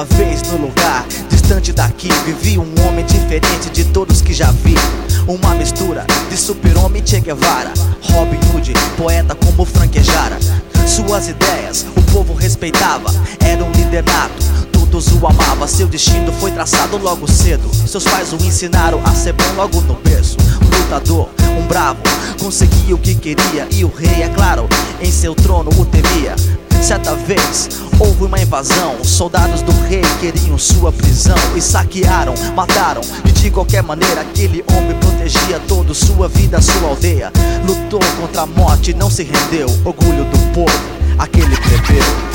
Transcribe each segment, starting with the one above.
uma vez no lugar distante daqui vivia um homem diferente de todos que já vi. Uma mistura de super-homem e Che Guevara, Robin Hood, poeta como Franquejara. Suas ideias o povo respeitava, era um líder nato, todos o amavam. Seu destino foi traçado logo cedo, seus pais o ensinaram a ser bom logo no berço. Um lutador, um bravo, conseguia o que queria, e o rei, é claro, em seu trono o temia. Certa vez houve uma invasão, os soldados do rei queriam sua prisão e saquearam, mataram, e de qualquer maneira aquele homem protegia todo, sua vida, sua aldeia. Lutou contra a morte e não se rendeu, orgulho do povo, aquele plebeu.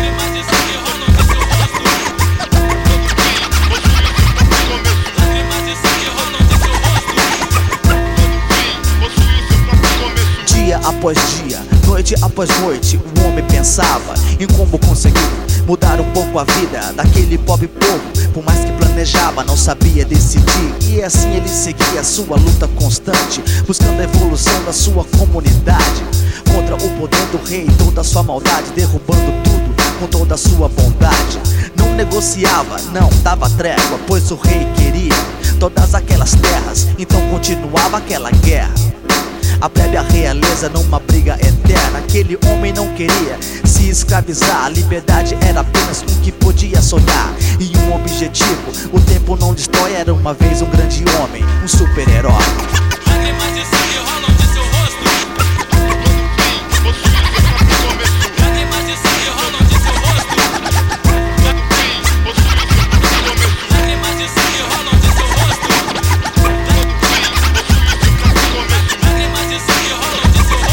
Dia após dia, noite após noite, o homem pensava em como conseguir mudar um pouco a vida daquele pobre povo. Por mais que planejava, não sabia decidir, e assim ele seguia sua luta constante, buscando a evolução da sua comunidade, contra o poder do rei e toda a sua maldade, derrubando tudo com toda a sua bondade. Não negociava, não dava trégua, pois o rei queria todas aquelas terras, então continuava aquela guerra. A plebe, a realeza numa briga eterna. Aquele homem não queria se escravizar, a liberdade era apenas um que podia sonhar, e um objetivo, o tempo não destrói. Era uma vez um grande homem, um super-herói. Lágrimas de sangue rolam de seu rosto. Lágrimas de sangue rolam de seu rosto. Lágrimas de sangue rolam de seu rosto. Lágrimas de sangue rolam de seu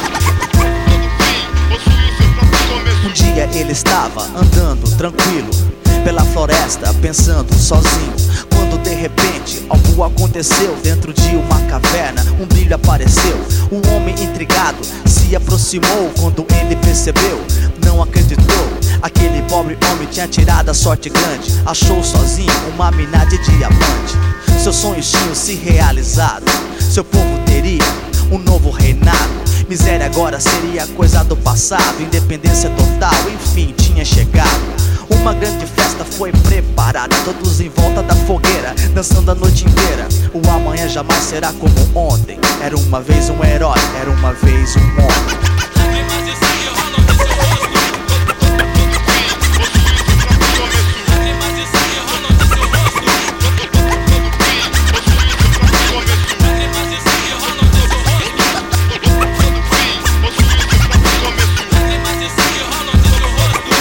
rosto. Um dia ele estava andando tranquilo pela floresta, pensando sozinho, quando de repente algo aconteceu. Dentro de uma caverna um brilho apareceu. O homem intrigado se aproximou. Quando ele percebeu, não acreditou. Aquele pobre homem tinha tirado a sorte grande, achou sozinho uma mina de diamante. Seus sonhos tinham se realizado, seu povo teria um novo reinado. Miséria agora seria coisa do passado, independência total, enfim, tinha chegado. Uma grande festa foi preparada, todos em volta da fogueira, dançando a noite inteira. O amanhã jamais será como ontem. Era uma vez um herói, era uma vez um homem. Lágrimas de sangue rolam de seu rosto. Lágrimas de sangue rolam de seu rosto. Lágrimas de sangue rolam de seu rosto. Lágrimas de sangue rolam de seu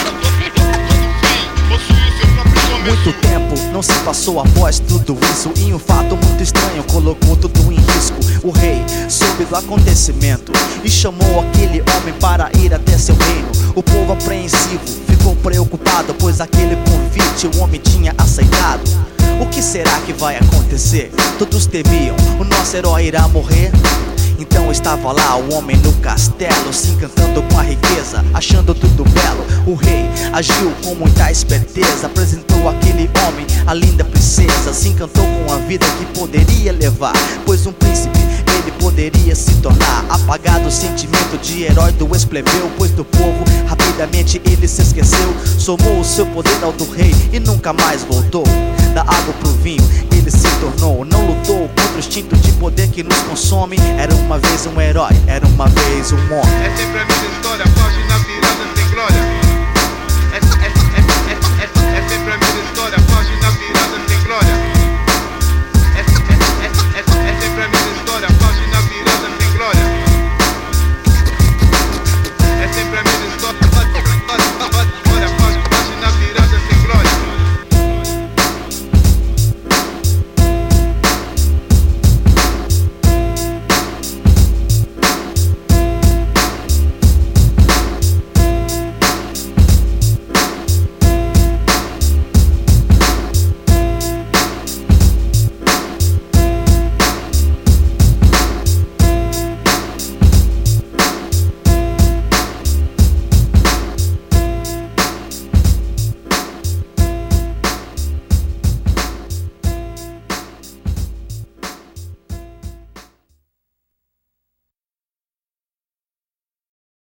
rosto. Muito tempo não se passou após tudo isso, e um fato muito estranho colocou tudo em risco. O rei soube do acontecimento e chamou aquele homem para ir até seu reino. O povo apreensivo ficou preocupado, pois aquele convite o homem tinha aceitado. O que será que vai acontecer? Todos temiam, o nosso herói irá morrer. Então estava lá o homem no castelo, se encantando com a riqueza, achando tudo belo. O rei agiu com muita esperteza, apresentou aquele homem a linda princesa. Se encantou com a vida que poderia levar, pois um príncipe ele poderia se tornar. Apagado o sentimento de herói do ex-plebeu, pois do povo rapidamente ele se esqueceu. Somou o seu poder ao do rei e nunca mais voltou. Da água pro vinho ele se tornou, não lutou contra o instinto de poder que nos consome. Era uma vez um herói, era uma vez um homem. É sempre a mesma história, página